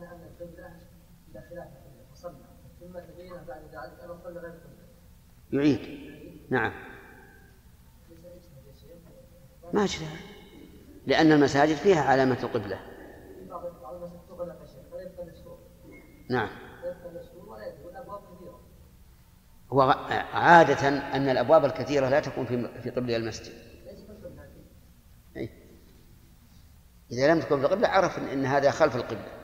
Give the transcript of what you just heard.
أن القبلة إلى خلاف فصلى ثم تبين بعد ذلك أنه صلى غير القبلة يعيد. نعم ما اجتهد، لأن المساجد فيها علامة القبلة. نعم هو عادة أن الأبواب الكثيرة لا تكون في قبل المسجد. إذا لم تكن في القبلة عرف أن هذا خلف القبلة.